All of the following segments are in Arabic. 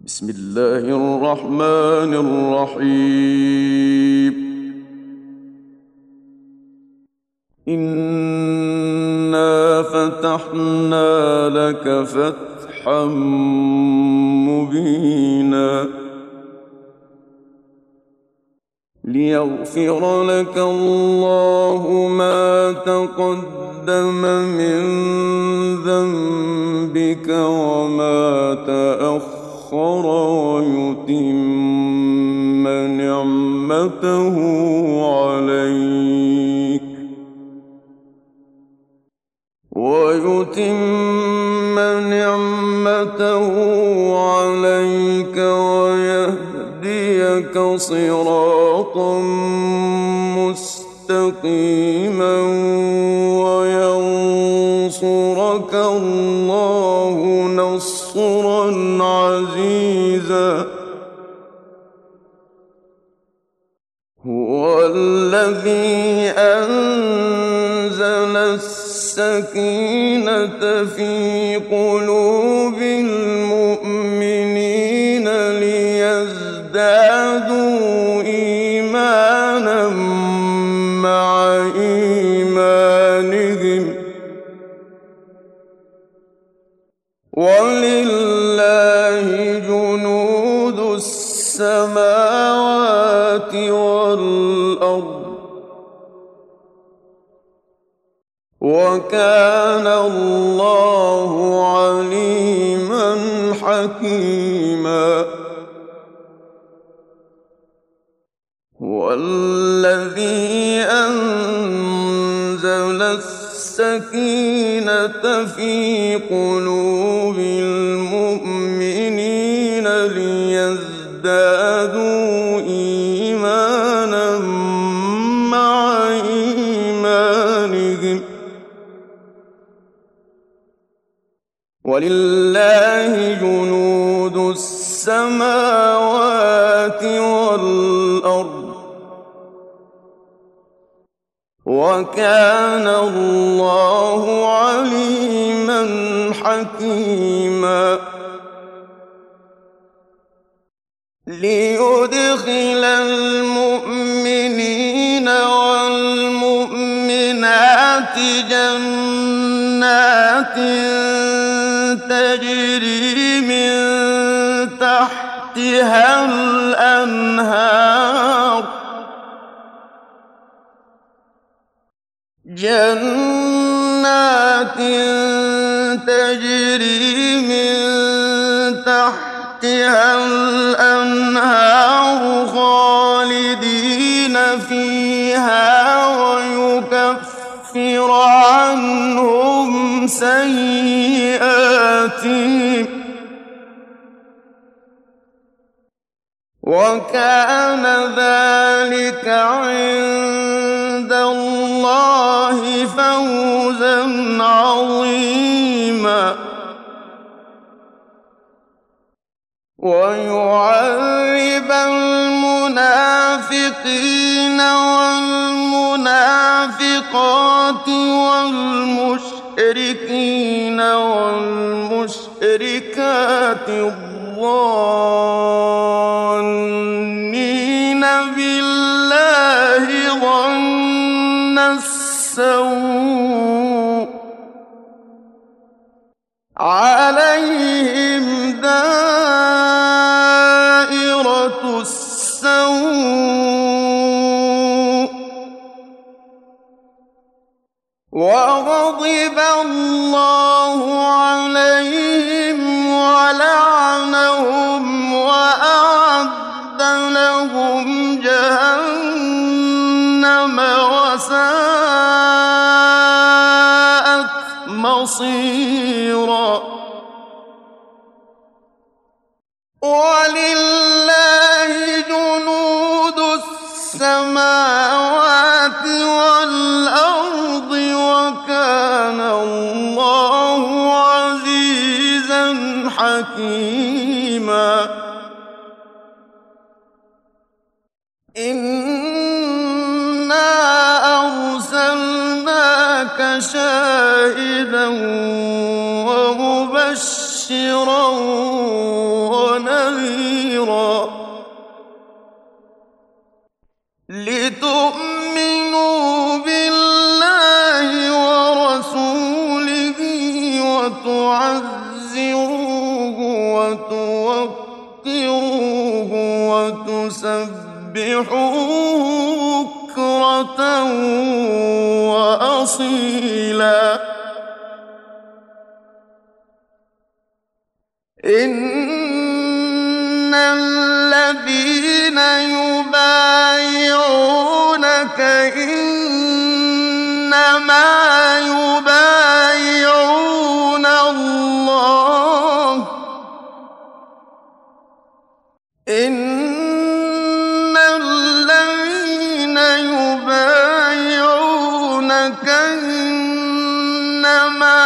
بسم الله الرحمن الرحيم. إنا فتحنا لك فتحا مبينا ليغفر لك الله ما تقدم من ذنبك وما تأخر ويتم نعمته عليك ويهديك صراطا مستقيما وينصرك الله نصرا عزيزا. هو الذي أنزل السكينة في قلوب المؤمنين ليزدادوا إيمانا مع إيمانهم ولله جنود السماوات والأرض وكان الله عليما حكيما. هو الذي أنزل السكينة في قلوب المؤمنين ليزدادوا إيمانا مع إيمانهم ولله جنود السماوات والأرض وكان الله عليما حكيما. ليدخل المؤمنين والمؤمنات جنات تجري من تحتها الأنهار خالدين فيها ويكفر عنهم سيئاتهم وكان ذلك عند الله فوزا عظيما. ويعذب المنافقين والمنافقات والمشركين والمشركات الظانين بالله ظن السوء عليهم دائرة السوء وغضب الله عليهم ولعنهم وأعد لهم جهنم وساءت مصيرا. ولله جنود السماوات والأرض وكان الله عزيزا حكيما. إنا أرسلناك شاهدا ومبشرا ونذيرا كبيرا لتؤمنوا بالله ورسوله وتعزروه وتوقروه وتسبحوه بكرة وأصيلا إن الذين يبايعونك إنما يبايعون الله إن الذين يبايعونك إنما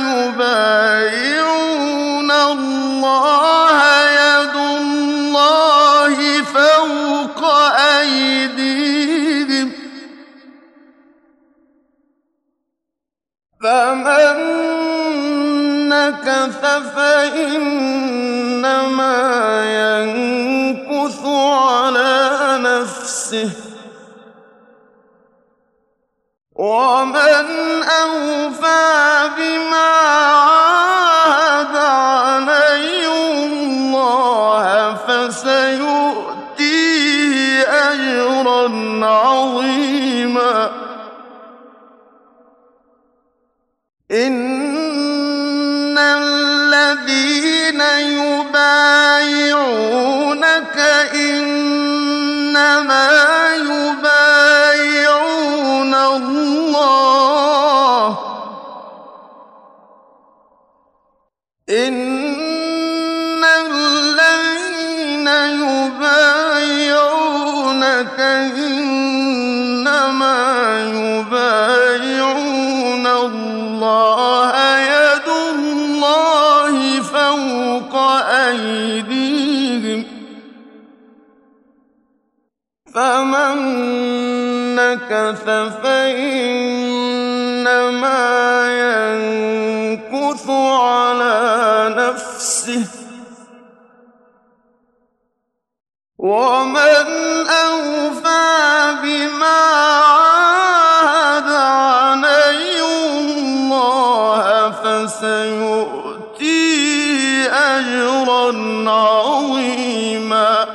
يبايعون الله يد الله فوق أيديهم فمن نكث فإنما ينكث على نفسه ومن أوفى بما عاهد عليه الله فسيؤتيه أجرا عظيما إن الذين يبايعونك إنما يبايعون الله إن الذين يبايعونك إنما يبايعون الله يد الله فوق أيديهم فمن نكث فإنما ينكث على نفسه ومن أوفى بما عاهد عليه الله فسيؤتيه أجرا عظيما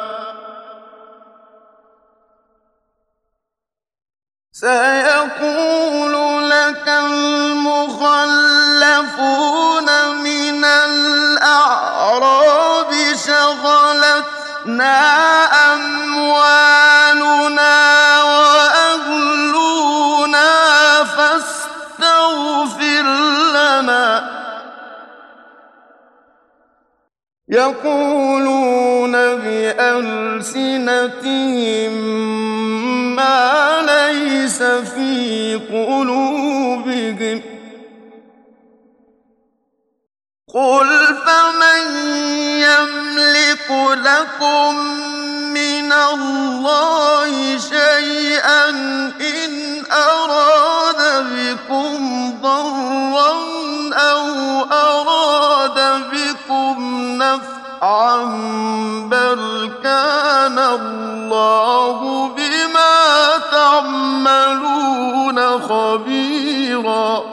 سيقول لك المخلفون من الأعراب شغلتنا أموالنا وأهلنا فاستغفر لنا يقولون بألسنتهم ما ليس في قلوبهم قل فمن يملك لكم من الله شيئا إن أراد بكم ضرا أو أراد بكم نفعا بل كان الله بما تعملون خبيرا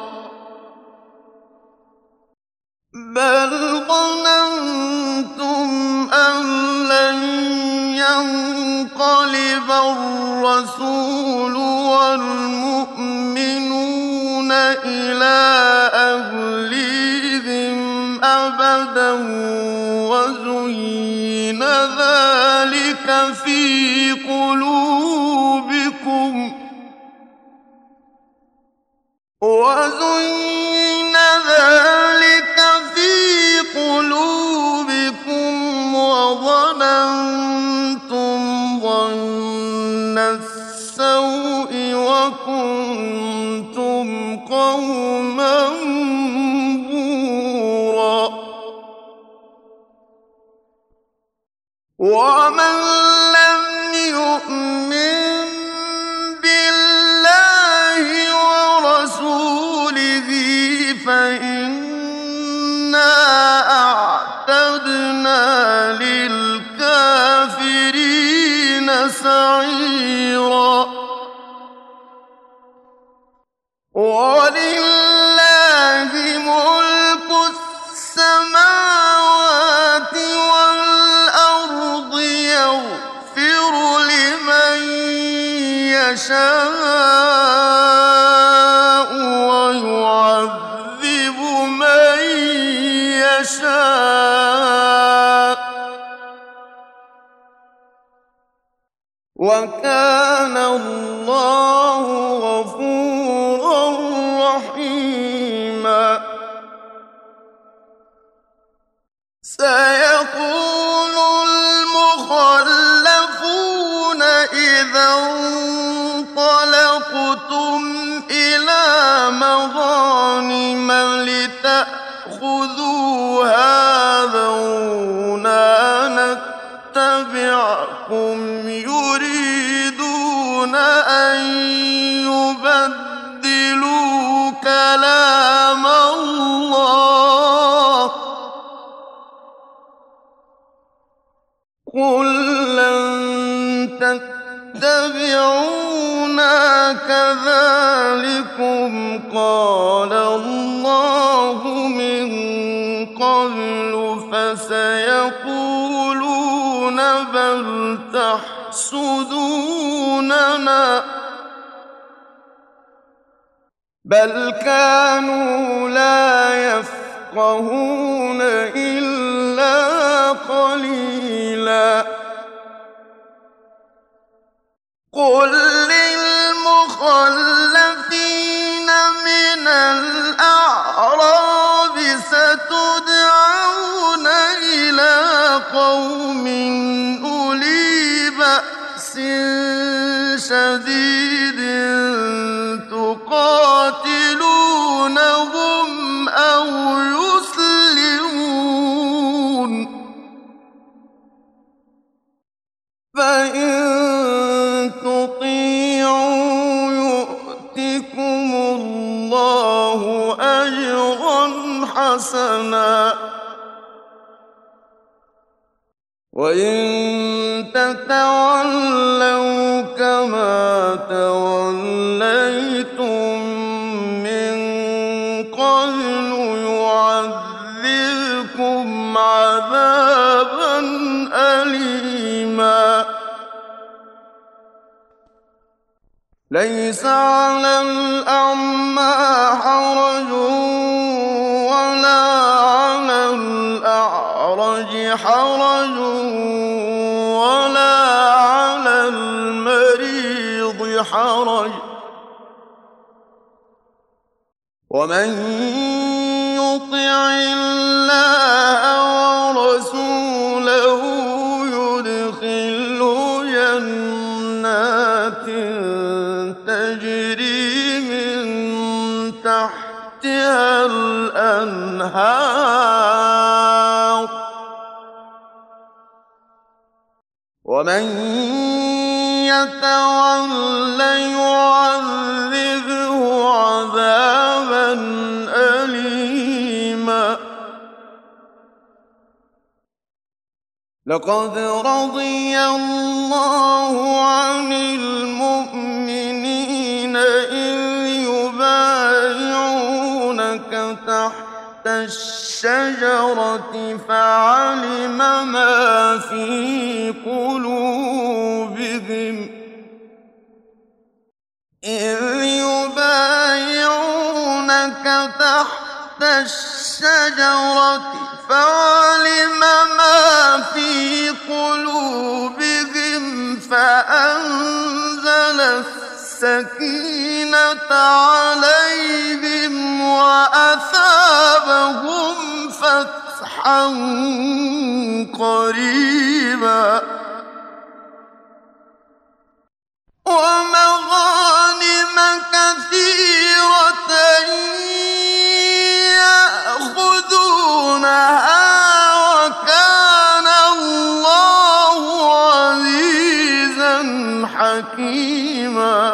بل ظننتم أن لن ينقلب الرسول والمؤمنون إلى أهليهم أبدا وزين ذلك في قلوبكم وظننتم ظن السوء وكنتم قوما بورا ومن لم يؤمن بالله ورسوله فإنا أعتدنا للكافرين وكان الله غفورا رحيما سيقول المخلفون إذا انطلقتم إلى مغانم لتأخذوها ذرونا نتبعكم يريدون أن يبدلوا كلام الله قل لن تتبعونا كذلكم قال الله من قبل فسيقولون بل تحسدوننا بل كانوا لا يفقهون إلا قليلا قل للمخلفين من الأعراب ستدعون إلى قوم أولي بأس شديد تقاتلونهم أو يسلمون فإن تطيعوا يؤتكم الله أجرا حسنا وإن تتولوا كما توليتم من قبل يعذبكم عذابا أليما ليس على الأعمى حرج ولا على الأعرج حرج ولا على المريض حرج ومن يطع الله ورسوله يدخله جنات تجري من تحتها الأنهار ومن يتول يعذبه عذابا أليما لقد رضي الله عن المؤمنين إذ يبايعونك تحت الشجرة فعلم ما في قلوبهم إذ يبايعونك تحت الشجرة فعلم ما في قلوبهم فأنزل السكينة عليهم وأثابهم فتحا قريبا ومغانم كثيرة يأخذونها وكان الله عزيزا حكيما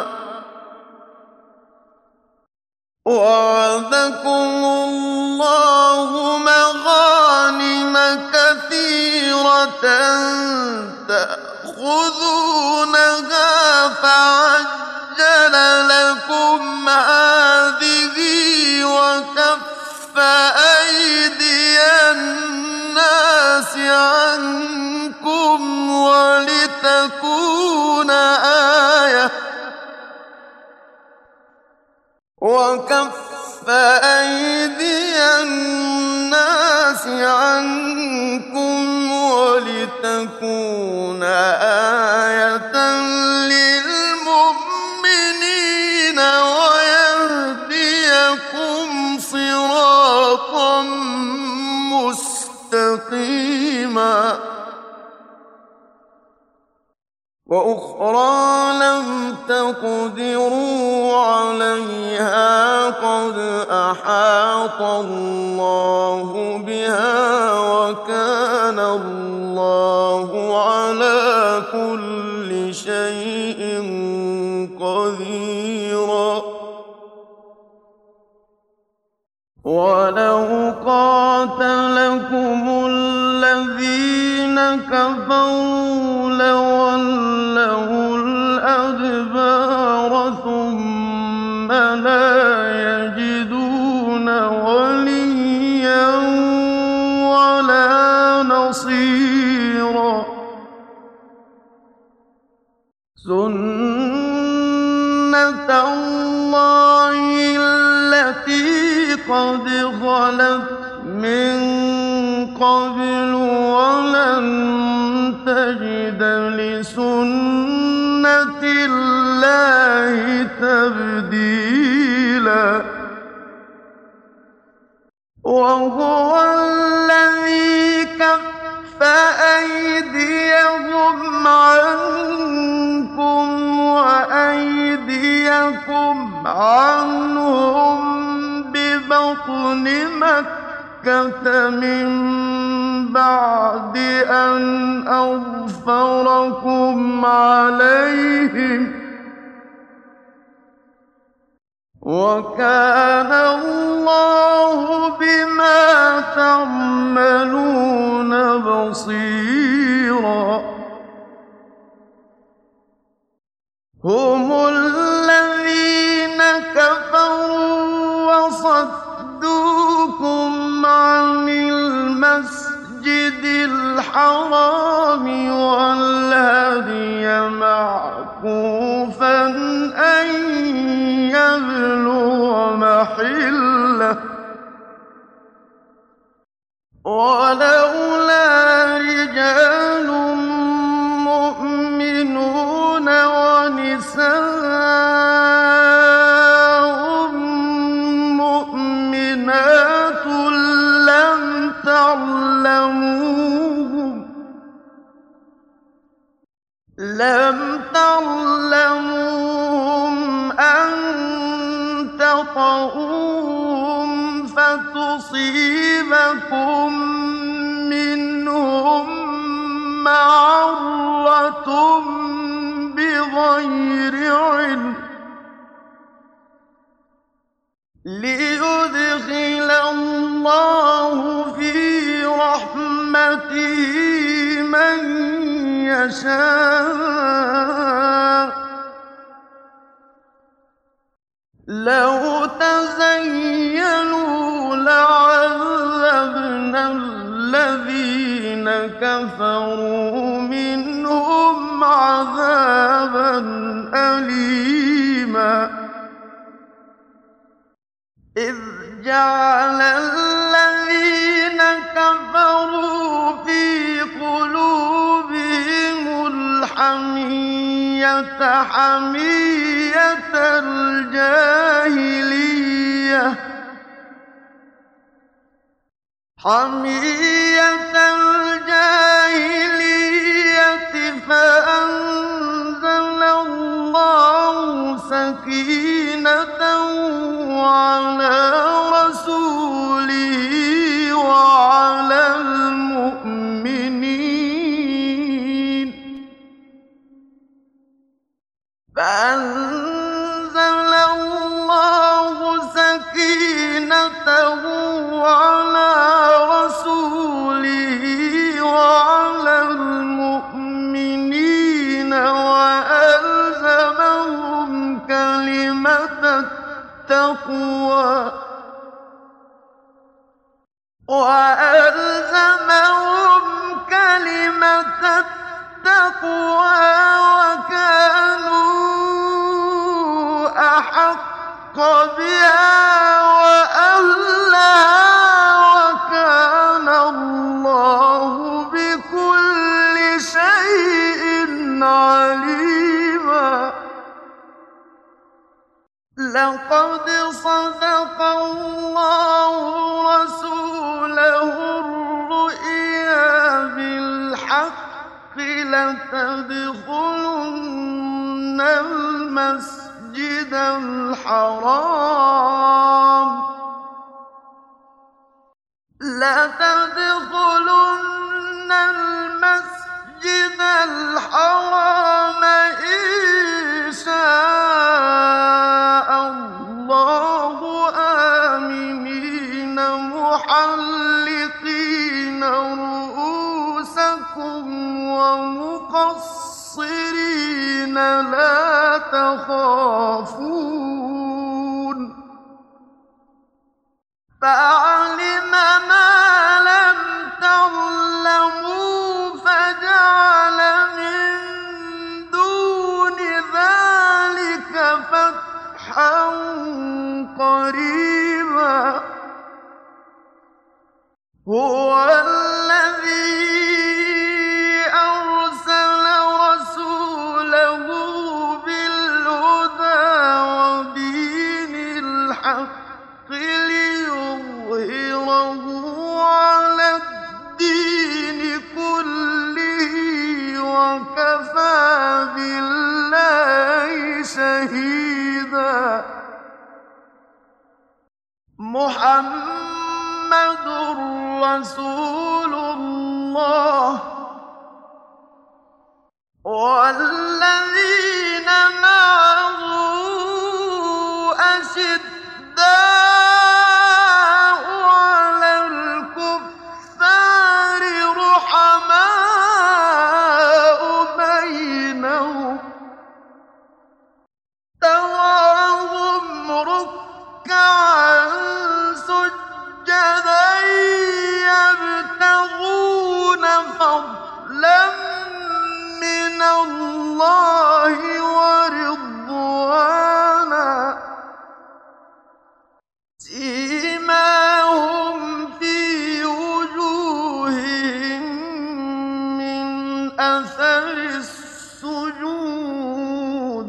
وعدكم الله مغانم كثيرة تأخذونها فعجل لكم هذه وكف أيدي الناس عنكم ولتكون آية وكف أيدي الناس عنكم ولتكون آية وأخرى لم تقدروا عليها قد أحاط الله بها وكان الله على كل شيء قديرا ولو قاتلكم الذين كفروا لولوا الأدبار ثم لا يجدون وليا ولا نصيرا سنة الله التي قد خلت من قبل ولن تجد لسنة الله تبديلا وهو الذي كف أيديهم عنكم وأيديكم عنهم ببطن مكة من بعد أن أظفركم عليهم وكان الله بما تعملون بصيرا هم الذين كفروا وصدوكم عن المسجد الحرام والهدي معكوفا أن يبلغ محله ولولا رجال مؤمنون ونساء مؤمنات لم تعلموهم أن تطؤوهم فتصيبكم منهم معرة بغير علم ليدخل الله في رحمته من يشاء لو تزينوا لعذبنا الذين كفروا منهم عذابا أليما إذ جعل الذين كفروا في قلوبهم الحمية حمية الجاهلية فأنزل الله سكينته على رسوله وعلى المؤمنين فأنزل الله سكينته على رسوله وعلى المؤمنين وألزمهم كلمة التقوى وكانوا أحق بها وأهلها وكان الله بكل شيء عليما لقد صدق الله رسوله الرؤيا بالحق لتدخلن المسجد الحرام إن شاء الله آمنين محلقين رؤوسكم ومقصرين لا تخافون فعلم ما لم تعلموا فجعل من دون ذلك فتحا قريبا هو الذي أرسل رسوله بالهدى ودين الحق ليظهره على الدين كله وكفى بالله شهيدا محمد رسول الله والذين معه أشداء على الكفار رحماء بينهم تراهم ركعا سجدا يبتغون فضلا من الله ورضوانا سيماهم في وجوههم من أثر السجود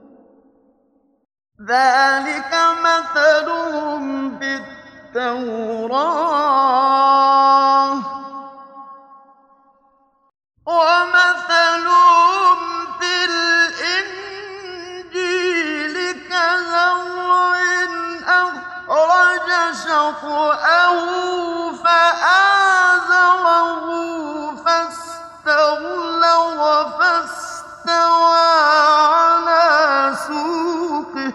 ذلك مثلهم في التوراة ومثلهم في الإنجيل كزرع أخرج شطأه فآزره فاستغلظ فاستوى على سوقه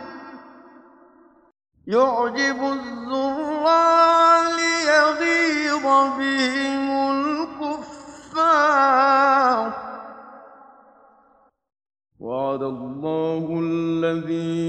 يعجب الزراع ليغيظ بهم الكفار وعد الله الذين